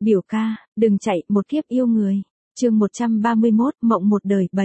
Biểu ca, đừng chạy, một kiếp yêu người. Chương 131, mộng một đời 7.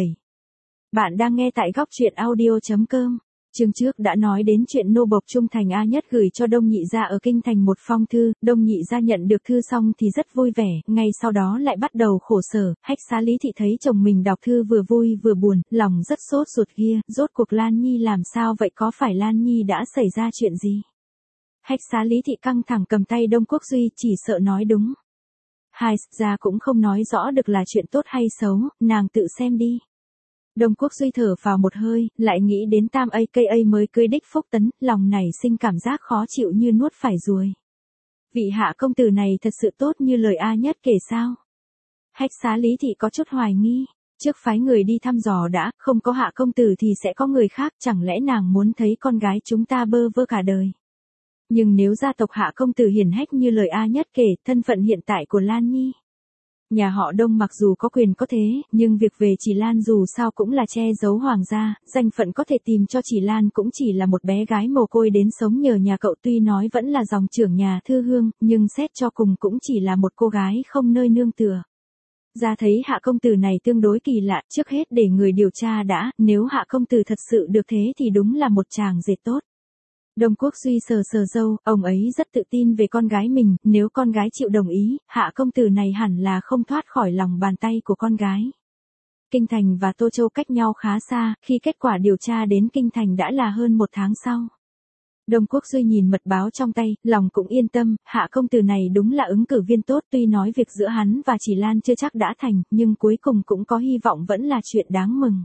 Bạn đang nghe tại góc truyện audio.com. Chương trước đã nói đến chuyện nô bộc trung thành A Nhất gửi cho Đông Nhị gia ở kinh thành một phong thư, Đông Nhị gia nhận được thư xong thì rất vui vẻ, ngay sau đó lại bắt đầu khổ sở. Hách Xá Lý Thị thấy chồng mình đọc thư vừa vui vừa buồn, lòng rất sốt ruột kia, rốt cuộc Lan Nhi làm sao vậy, có phải Lan Nhi đã xảy ra chuyện gì? Hách Xá Lý Thị căng thẳng cầm tay Đông Quốc Duy, chỉ sợ nói đúng. Hai gia cũng không nói rõ được là chuyện tốt hay xấu, nàng tự xem đi. Đông Quốc Duy thở vào một hơi, lại nghĩ đến Tam AKA mới cưới đích Phúc Tấn, lòng này sinh cảm giác khó chịu như nuốt phải ruồi. Vị hạ công tử này thật sự tốt như lời A Nhất kể sao? Hách Xá Lý Thị có chút hoài nghi, trước phái người đi thăm dò đã, không có hạ công tử thì sẽ có người khác, chẳng lẽ nàng muốn thấy con gái chúng ta bơ vơ cả đời? Nhưng nếu gia tộc hạ công tử hiển hách như lời A Nhất kể, thân phận hiện tại của Lan Nhi. Nhà họ Đông mặc dù có quyền có thế, nhưng việc về Chỉ Lan dù sao cũng là che giấu hoàng gia, danh phận có thể tìm cho Chỉ Lan cũng chỉ là một bé gái mồ côi đến sống nhờ nhà cậu, tuy nói vẫn là dòng trưởng nhà Thư Hương, nhưng xét cho cùng cũng chỉ là một cô gái không nơi nương tựa. Ra thấy hạ công tử này tương đối kỳ lạ, trước hết để người điều tra đã, nếu hạ công tử thật sự được thế thì đúng là một chàng rể tốt. Đông Quốc Duy sờ sờ râu, ông ấy rất tự tin về con gái mình, nếu con gái chịu đồng ý, hạ công tử này hẳn là không thoát khỏi lòng bàn tay của con gái. Kinh thành và Tô Châu cách nhau khá xa, khi kết quả điều tra đến Kinh thành đã là hơn một tháng sau. Đông Quốc Duy nhìn mật báo trong tay, lòng cũng yên tâm, hạ công tử này đúng là ứng cử viên tốt, tuy nói việc giữa hắn và Chỉ Lan chưa chắc đã thành, nhưng cuối cùng cũng có hy vọng vẫn là chuyện đáng mừng.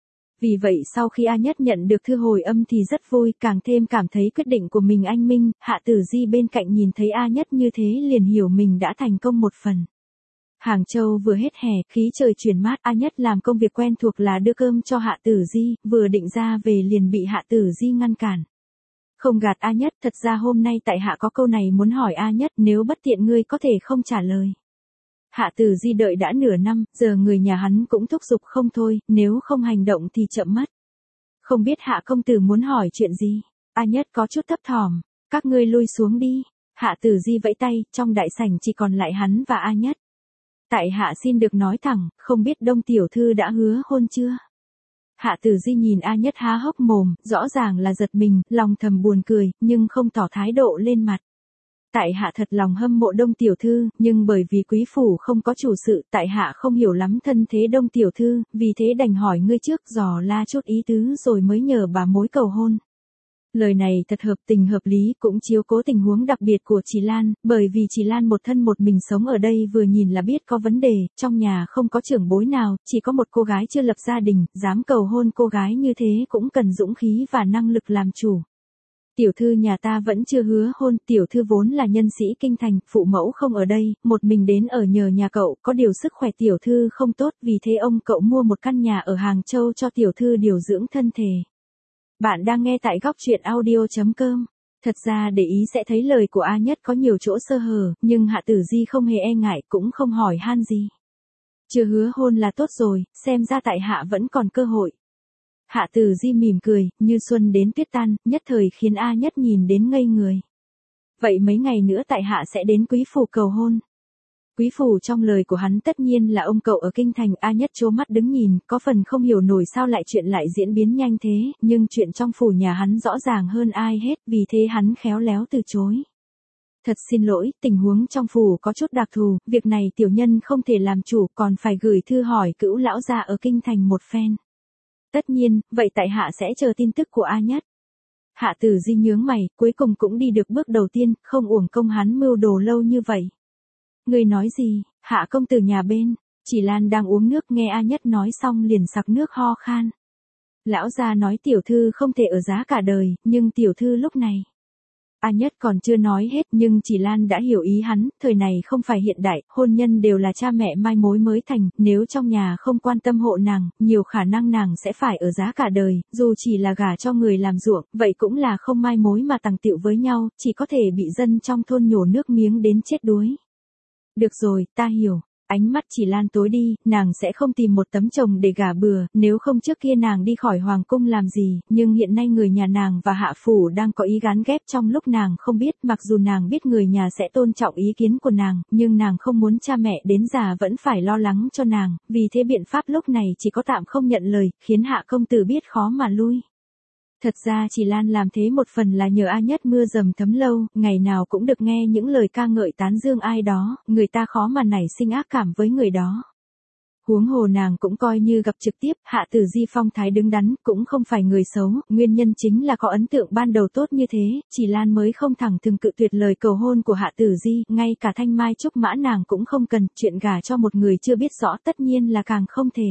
Vì vậy sau khi A Nhất nhận được thư hồi âm thì rất vui, càng thêm cảm thấy quyết định của mình anh minh. Hạ Tử Di bên cạnh nhìn thấy A Nhất như thế liền hiểu mình đã thành công một phần. Hàng Châu vừa hết hè, khí trời chuyển mát, A Nhất làm công việc quen thuộc là đưa cơm cho Hạ Tử Di, vừa định ra về liền bị Hạ Tử Di ngăn cản. Không gạt A Nhất, thật ra hôm nay tại hạ có câu này muốn hỏi A Nhất, nếu bất tiện ngươi có thể không trả lời. Hạ Tử Di đợi đã nửa năm, giờ người nhà hắn cũng thúc giục không thôi, nếu không hành động thì chậm mất. Không biết hạ công tử muốn hỏi chuyện gì? A Nhất có chút thấp thỏm, các ngươi lui xuống đi. Hạ Tử Di vẫy tay, trong đại sảnh chỉ còn lại hắn và A Nhất. Tại hạ xin được nói thẳng, không biết Đông tiểu thư đã hứa hôn chưa? Hạ Tử Di nhìn A Nhất há hốc mồm, rõ ràng là giật mình, lòng thầm buồn cười, nhưng không tỏ thái độ lên mặt. Tại hạ thật lòng hâm mộ Đông tiểu thư, nhưng bởi vì quý phủ không có chủ sự, tại hạ không hiểu lắm thân thế Đông tiểu thư, vì thế đành hỏi ngươi trước, dò la chút ý tứ rồi mới nhờ bà mối cầu hôn. Lời này thật hợp tình hợp lý, cũng chiếu cố tình huống đặc biệt của Chỉ Lan, bởi vì Chỉ Lan một thân một mình sống ở đây vừa nhìn là biết có vấn đề, trong nhà không có trưởng bối nào, chỉ có một cô gái chưa lập gia đình, dám cầu hôn cô gái như thế cũng cần dũng khí và năng lực làm chủ. Tiểu thư nhà ta vẫn chưa hứa hôn, tiểu thư vốn là nhân sĩ kinh thành, phụ mẫu không ở đây, một mình đến ở nhờ nhà cậu, có điều sức khỏe tiểu thư không tốt, vì thế ông cậu mua một căn nhà ở Hàng Châu cho tiểu thư điều dưỡng thân thể. Bạn đang nghe tại góc truyện audio.com. Thật ra để ý sẽ thấy lời của A Nhất có nhiều chỗ sơ hở, nhưng Hạ Tử Di không hề e ngại, cũng không hỏi han gì. Chưa hứa hôn là tốt rồi, xem ra tại hạ vẫn còn cơ hội. Hạ Tử Di mỉm cười, như xuân đến tuyết tan, nhất thời khiến A Nhất nhìn đến ngây người. Vậy mấy ngày nữa tại hạ sẽ đến quý phủ cầu hôn. Quý phủ trong lời của hắn tất nhiên là ông cậu ở kinh thành. A Nhất trố mắt đứng nhìn, có phần không hiểu nổi sao lại chuyện lại diễn biến nhanh thế, nhưng chuyện trong phủ nhà hắn rõ ràng hơn ai hết, vì thế hắn khéo léo từ chối. Thật xin lỗi, tình huống trong phủ có chút đặc thù, việc này tiểu nhân không thể làm chủ, còn phải gửi thư hỏi cữu lão gia ở kinh thành một phen. Tất nhiên, vậy tại hạ sẽ chờ tin tức của A Nhất. Hạ Tử Di nhướng mày, cuối cùng cũng đi được bước đầu tiên, không uổng công hắn mưu đồ lâu như vậy. Ngươi nói gì? Hạ công tử nhà bên. Chỉ Lan đang uống nước, nghe A Nhất nói xong liền sặc nước ho khan. Lão gia nói tiểu thư không thể ở giá cả đời, nhưng tiểu thư lúc này. A Nhất còn chưa nói hết, nhưng Chỉ Lan đã hiểu ý hắn, thời này không phải hiện đại, hôn nhân đều là cha mẹ mai mối mới thành, nếu trong nhà không quan tâm hộ nàng, nhiều khả năng nàng sẽ phải ở giá cả đời, dù chỉ là gả cho người làm ruộng, vậy cũng là không mai mối mà tằng tiệu với nhau, chỉ có thể bị dân trong thôn nhổ nước miếng đến chết đuối. Được rồi, ta hiểu. Ánh mắt Chỉ Lan tối đi, nàng sẽ không tìm một tấm chồng để gả bừa, nếu không trước kia nàng đi khỏi hoàng cung làm gì, nhưng hiện nay người nhà nàng và hạ phủ đang có ý gán ghép trong lúc nàng không biết, mặc dù nàng biết người nhà sẽ tôn trọng ý kiến của nàng, nhưng nàng không muốn cha mẹ đến già vẫn phải lo lắng cho nàng, vì thế biện pháp lúc này chỉ có tạm không nhận lời, khiến hạ công tử biết khó mà lui. Thật ra Chỉ Lan làm thế một phần là nhờ A Nhất mưa dầm thấm lâu, ngày nào cũng được nghe những lời ca ngợi tán dương ai đó, người ta khó mà nảy sinh ác cảm với người đó. Huống hồ nàng cũng coi như gặp trực tiếp, Hạ Tử Di phong thái đứng đắn, cũng không phải người xấu, nguyên nhân chính là có ấn tượng ban đầu tốt như thế, Chỉ Lan mới không thẳng thừng cự tuyệt lời cầu hôn của Hạ Tử Di, ngay cả thanh mai trúc mã nàng cũng không cần, chuyện gả cho một người chưa biết rõ tất nhiên là càng không thể.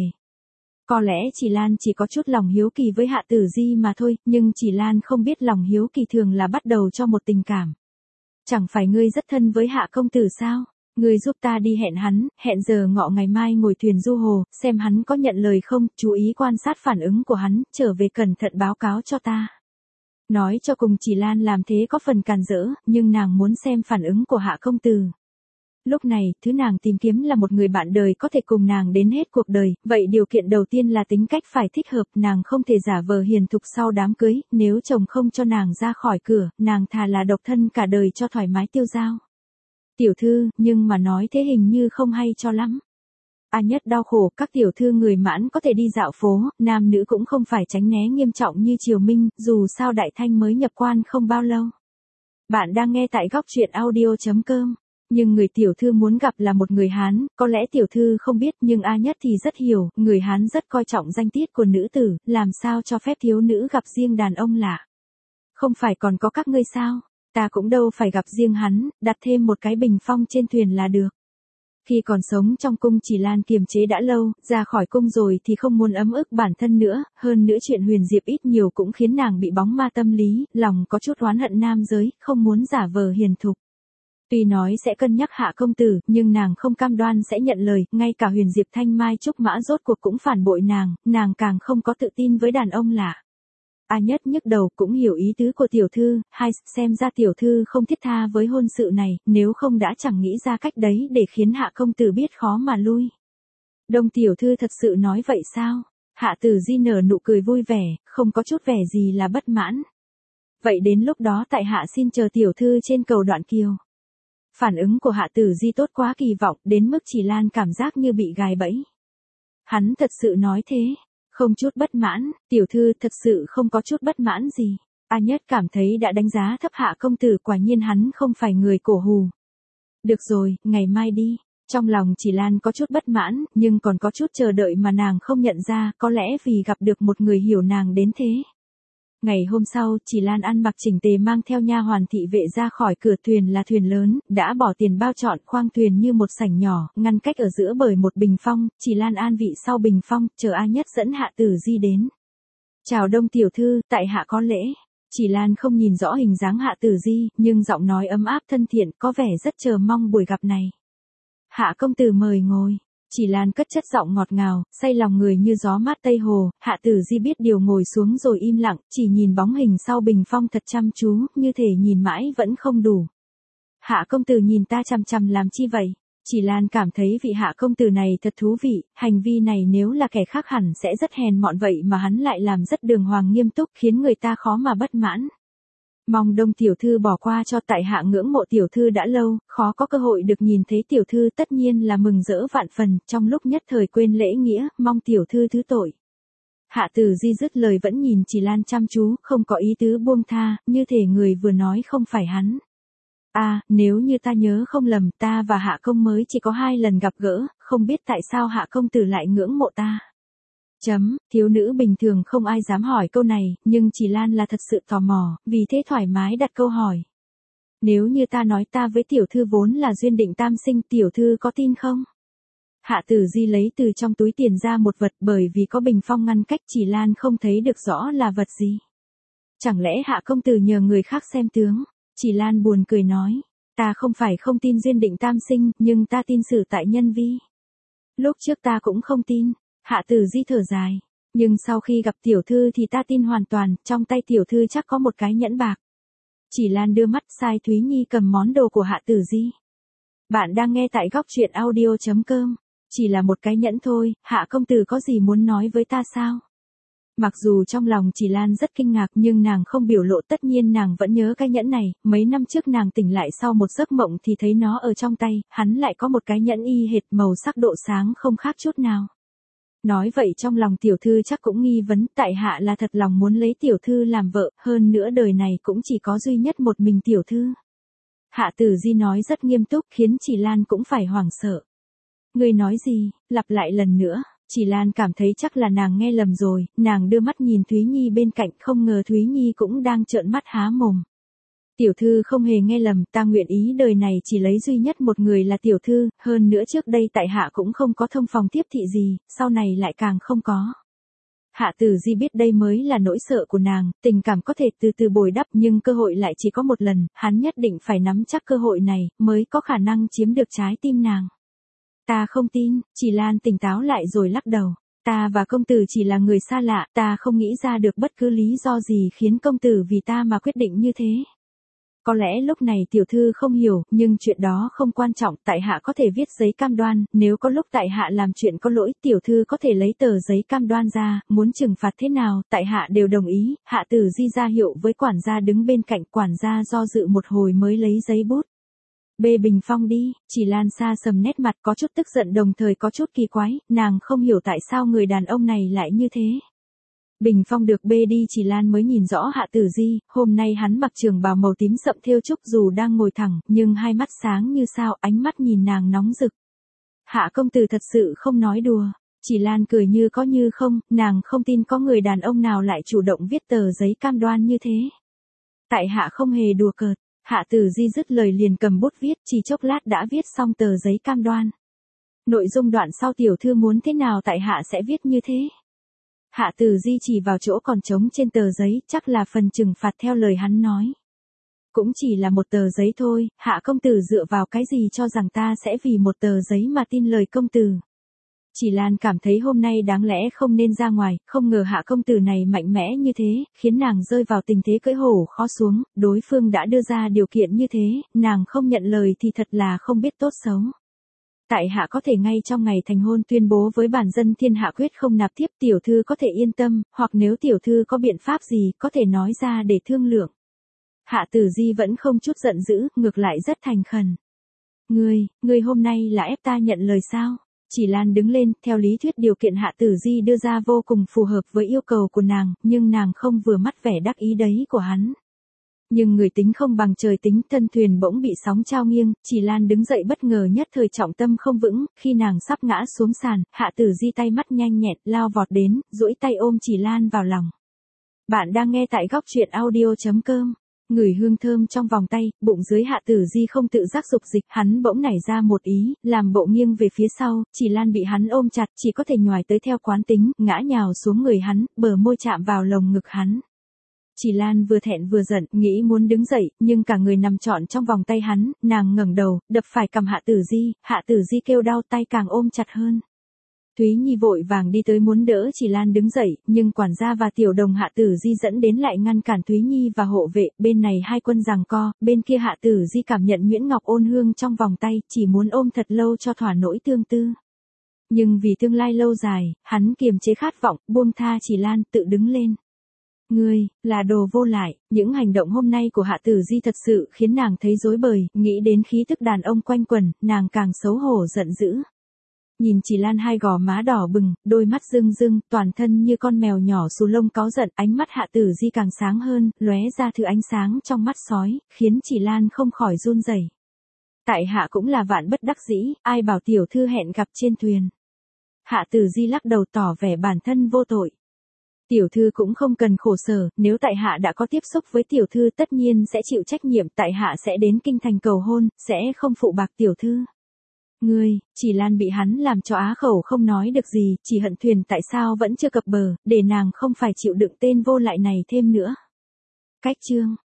Có lẽ Chỉ Lan chỉ có chút lòng hiếu kỳ với Hạ Tử Di mà thôi, nhưng Chỉ Lan không biết lòng hiếu kỳ thường là bắt đầu cho một tình cảm. Chẳng phải ngươi rất thân với Hạ công tử sao? Ngươi giúp ta đi hẹn hắn, hẹn giờ ngọ ngày mai ngồi thuyền du hồ, xem hắn có nhận lời không, chú ý quan sát phản ứng của hắn, trở về cẩn thận báo cáo cho ta. Nói cho cùng Chỉ Lan làm thế có phần càn rỡ, nhưng nàng muốn xem phản ứng của Hạ công tử. Lúc này, thứ nàng tìm kiếm là một người bạn đời có thể cùng nàng đến hết cuộc đời, vậy điều kiện đầu tiên là tính cách phải thích hợp, nàng không thể giả vờ hiền thục sau đám cưới, nếu chồng không cho nàng ra khỏi cửa, nàng thà là độc thân cả đời cho thoải mái tiêu dao. Tiểu thư, nhưng mà nói thế hình như không hay cho lắm. A Nhất đau khổ, các tiểu thư người Mãn có thể đi dạo phố, nam nữ cũng không phải tránh né nghiêm trọng như Triều Minh, dù sao Đại Thanh mới nhập quan không bao lâu. Bạn đang nghe tại góc truyện audio.com. Nhưng người tiểu thư muốn gặp là một người Hán, có lẽ tiểu thư không biết nhưng A Nhất thì rất hiểu, người Hán rất coi trọng danh tiết của nữ tử, làm sao cho phép thiếu nữ gặp riêng đàn ông lạ. Không phải còn có các ngươi sao, ta cũng đâu phải gặp riêng hắn, đặt thêm một cái bình phong trên thuyền là được. Khi còn sống trong cung Chỉ Lan kiềm chế đã lâu, ra khỏi cung rồi thì không muốn ấm ức bản thân nữa, hơn nữa chuyện Huyền Diệp ít nhiều cũng khiến nàng bị bóng ma tâm lý, lòng có chút oán hận nam giới, không muốn giả vờ hiền thục. Tuy nói sẽ cân nhắc Hạ công tử, nhưng nàng không cam đoan sẽ nhận lời, ngay cả Huyền Diệp thanh mai trúc mã rốt cuộc cũng phản bội nàng càng không có tự tin với đàn ông lạ. A Nhất nhức đầu cũng hiểu ý tứ của tiểu thư, xem ra tiểu thư không thiết tha với hôn sự này, nếu không đã chẳng nghĩ ra cách đấy để khiến Hạ công tử biết khó mà lui. Đông tiểu thư thật sự nói vậy sao? Hạ Tử Di nở nụ cười vui vẻ, không có chút vẻ gì là bất mãn. Vậy đến lúc đó tại hạ xin chờ tiểu thư trên cầu Đoạn Kiều. Phản ứng của Hạ Tử Di tốt quá kỳ vọng, đến mức Chỉ Lan cảm giác như bị gài bẫy. Hắn thật sự nói thế, không chút bất mãn, tiểu thư thật sự không có chút bất mãn gì. A Nhất cảm thấy đã đánh giá thấp Hạ công tử, quả nhiên hắn không phải người cổ hù. Được rồi, ngày mai đi. Trong lòng Chỉ Lan có chút bất mãn, nhưng còn có chút chờ đợi mà nàng không nhận ra, có lẽ vì gặp được một người hiểu nàng đến thế. Ngày hôm sau, Chỉ Lan ăn mặc chỉnh tề mang theo nha hoàn thị vệ ra khỏi cửa, thuyền là thuyền lớn, đã bỏ tiền bao trọn, khoang thuyền như một sảnh nhỏ, ngăn cách ở giữa bởi một bình phong, Chỉ Lan an vị sau bình phong, chờ A Nhất dẫn Hạ Tử Di đến. Chào Đông tiểu thư, tại hạ có lễ. Chỉ Lan không nhìn rõ hình dáng Hạ Tử Di, nhưng giọng nói ấm áp thân thiện, có vẻ rất chờ mong buổi gặp này. Hạ công tử mời ngồi. Chỉ Lan cất chất giọng ngọt ngào, say lòng người như gió mát Tây Hồ, Hạ Tử Di biết điều ngồi xuống rồi im lặng, chỉ nhìn bóng hình sau bình phong thật chăm chú, như thể nhìn mãi vẫn không đủ. Hạ công tử nhìn ta chằm chằm làm chi vậy? Chỉ Lan cảm thấy vị Hạ công tử này thật thú vị, hành vi này nếu là kẻ khác hẳn sẽ rất hèn mọn, vậy mà hắn lại làm rất đường hoàng nghiêm túc, khiến người ta khó mà bất mãn. Mong Đông tiểu thư bỏ qua cho, tại hạ ngưỡng mộ tiểu thư đã lâu, khó có cơ hội được nhìn thấy tiểu thư, tất nhiên là mừng rỡ vạn phần, trong lúc nhất thời quên lễ nghĩa, mong tiểu thư thứ tội. Hạ Tử Di dứt lời vẫn nhìn Chỉ Lan chăm chú, không có ý tứ buông tha, như thể người vừa nói không phải hắn. Nếu như ta nhớ không lầm, ta và Hạ công mới chỉ có 2 lần gặp gỡ, không biết tại sao Hạ công tử lại ngưỡng mộ ta. Thiếu nữ bình thường không ai dám hỏi câu này, nhưng Chỉ Lan là thật sự tò mò, vì thế thoải mái đặt câu hỏi. Nếu như ta nói ta với tiểu thư vốn là duyên định tam sinh, tiểu thư có tin không? Hạ Tử Di lấy từ trong túi tiền ra một vật, bởi vì có bình phong ngăn cách Chỉ Lan không thấy được rõ là vật gì. Chẳng lẽ Hạ công tử nhờ người khác xem tướng? Chỉ Lan buồn cười nói, ta không phải không tin duyên định tam sinh, nhưng ta tin sự tại nhân vi. Lúc trước ta cũng không tin. Hạ Tử Di thở dài. Nhưng sau khi gặp tiểu thư thì ta tin hoàn toàn, trong tay tiểu thư chắc có một cái nhẫn bạc. Chỉ Lan đưa mắt sai Thúy Nhi cầm món đồ của Hạ Tử Di. Bạn đang nghe tại góc truyện audio.com. Chỉ là một cái nhẫn thôi, Hạ công tử có gì muốn nói với ta sao? Mặc dù trong lòng Chỉ Lan rất kinh ngạc nhưng nàng không biểu lộ, tất nhiên nàng vẫn nhớ cái nhẫn này, mấy năm trước nàng tỉnh lại sau một giấc mộng thì thấy nó ở trong tay, hắn lại có một cái nhẫn y hệt, màu sắc độ sáng không khác chút nào. Nói vậy trong lòng tiểu thư chắc cũng nghi vấn, tại hạ là thật lòng muốn lấy tiểu thư làm vợ, hơn nữa đời này cũng chỉ có duy nhất một mình tiểu thư. Hạ Tử Di nói rất nghiêm túc khiến Chỉ Lan cũng phải hoảng sợ. Ngươi nói gì, lặp lại lần nữa. Chỉ Lan cảm thấy chắc là nàng nghe lầm rồi, nàng đưa mắt nhìn Thúy Nhi bên cạnh, không ngờ Thúy Nhi cũng đang trợn mắt há mồm. Tiểu thư không hề nghe lầm, ta nguyện ý đời này chỉ lấy duy nhất một người là tiểu thư, hơn nữa trước đây tại hạ cũng không có thông phòng tiếp thị gì, sau này lại càng không có. Hạ Tử Di biết đây mới là nỗi sợ của nàng, tình cảm có thể từ từ bồi đắp nhưng cơ hội lại chỉ có một lần, hắn nhất định phải nắm chắc cơ hội này, mới có khả năng chiếm được trái tim nàng. Ta không tin, Chỉ Lan tỉnh táo lại rồi lắc đầu. Ta và công tử chỉ là người xa lạ, ta không nghĩ ra được bất cứ lý do gì khiến công tử vì ta mà quyết định như thế. Có lẽ lúc này tiểu thư không hiểu, nhưng chuyện đó không quan trọng, tại hạ có thể viết giấy cam đoan, nếu có lúc tại hạ làm chuyện có lỗi, tiểu thư có thể lấy tờ giấy cam đoan ra, muốn trừng phạt thế nào, tại hạ đều đồng ý. Hạ Tử Di ra hiệu với quản gia đứng bên cạnh, quản gia do dự một hồi mới lấy giấy bút. Bê bình phong đi. Chỉ Lan xa sầm nét mặt, có chút tức giận đồng thời có chút kỳ quái, nàng không hiểu tại sao người đàn ông này lại như thế. Bình phong được bê đi, Chỉ Lan mới nhìn rõ Hạ Tử Di, hôm nay hắn mặc trường bào màu tím sậm thêu trúc, dù đang ngồi thẳng, nhưng hai mắt sáng như sao, ánh mắt nhìn nàng nóng rực. Hạ công tử thật sự không nói đùa. Chỉ Lan cười như có như không, nàng không tin có người đàn ông nào lại chủ động viết tờ giấy cam đoan như thế. Tại hạ không hề đùa cợt. Hạ Tử Di dứt lời liền cầm bút viết, chỉ chốc lát đã viết xong tờ giấy cam đoan. Nội dung đoạn sau tiểu thư muốn thế nào tại hạ sẽ viết như thế. Hạ Tử Di chỉ vào chỗ còn trống trên tờ giấy, chắc là phần trừng phạt theo lời hắn nói. Cũng chỉ là một tờ giấy thôi, Hạ công tử dựa vào cái gì cho rằng ta sẽ vì một tờ giấy mà tin lời công tử. Chỉ Lan cảm thấy hôm nay đáng lẽ không nên ra ngoài, không ngờ Hạ công tử này mạnh mẽ như thế, khiến nàng rơi vào tình thế cưỡi hổ khó xuống, đối phương đã đưa ra điều kiện như thế, nàng không nhận lời thì thật là không biết tốt xấu. Tại hạ có thể ngay trong ngày thành hôn tuyên bố với bản dân thiên hạ quyết không nạp tiếp, tiểu thư có thể yên tâm, hoặc nếu tiểu thư có biện pháp gì, có thể nói ra để thương lượng. Hạ Tử Di vẫn không chút giận dữ, ngược lại rất thành khẩn. Ngươi hôm nay là ép ta nhận lời sao? Chỉ Lan đứng lên, theo lý thuyết điều kiện Hạ Tử Di đưa ra vô cùng phù hợp với yêu cầu của nàng, nhưng nàng không vừa mắt vẻ đắc ý đấy của hắn. Nhưng người tính không bằng trời tính, thân thuyền bỗng bị sóng trao nghiêng, Chỉ Lan đứng dậy bất ngờ nhất thời trọng tâm không vững, khi nàng sắp ngã xuống sàn, Hạ Tử Di tay mắt nhanh nhẹn, lao vọt đến, duỗi tay ôm Chỉ Lan vào lòng. Bạn đang nghe tại góc truyện audio.com. Ngửi hương thơm trong vòng tay, bụng dưới Hạ Tử Di không tự giác dục dịch, hắn bỗng nảy ra một ý, làm bộ nghiêng về phía sau, Chỉ Lan bị hắn ôm chặt, chỉ có thể nhoài tới theo quán tính, ngã nhào xuống người hắn, bờ môi chạm vào lồng ngực hắn. Chỉ Lan vừa thẹn vừa giận, nghĩ muốn đứng dậy, nhưng cả người nằm trọn trong vòng tay hắn, nàng ngẩng đầu, đập phải cằm Hạ Tử Di, Hạ Tử Di kêu đau, tay càng ôm chặt hơn. Thúy Nhi vội vàng đi tới muốn đỡ Chỉ Lan đứng dậy, nhưng quản gia và tiểu đồng Hạ Tử Di dẫn đến lại ngăn cản Thúy Nhi và hộ vệ, bên này hai quân giằng co, bên kia Hạ Tử Di cảm nhận nhuyễn ngọc ôn hương trong vòng tay, chỉ muốn ôm thật lâu cho thỏa nỗi tương tư. Nhưng vì tương lai lâu dài, hắn kiềm chế khát vọng, buông tha Chỉ Lan, tự đứng lên. Ngươi, là đồ vô lại, những hành động hôm nay của Hạ Tử Di thật sự khiến nàng thấy rối bời, nghĩ đến khí tức đàn ông quanh quẩn, nàng càng xấu hổ giận dữ. Nhìn Chỉ Lan hai gò má đỏ bừng, đôi mắt rưng rưng, toàn thân như con mèo nhỏ xù lông cáu giận, ánh mắt Hạ Tử Di càng sáng hơn, lóe ra thứ ánh sáng trong mắt sói, khiến Chỉ Lan không khỏi run rẩy. Tại hạ cũng là vạn bất đắc dĩ, ai bảo tiểu thư hẹn gặp trên thuyền. Hạ Tử Di lắc đầu tỏ vẻ bản thân vô tội. Tiểu thư cũng không cần khổ sở, nếu tại hạ đã có tiếp xúc với tiểu thư tất nhiên sẽ chịu trách nhiệm, tại hạ sẽ đến kinh thành cầu hôn, sẽ không phụ bạc tiểu thư. Ngươi, Chỉ Lan bị hắn làm cho á khẩu không nói được gì, chỉ hận thuyền tại sao vẫn chưa cập bờ, để nàng không phải chịu đựng tên vô lại này thêm nữa. Cách chương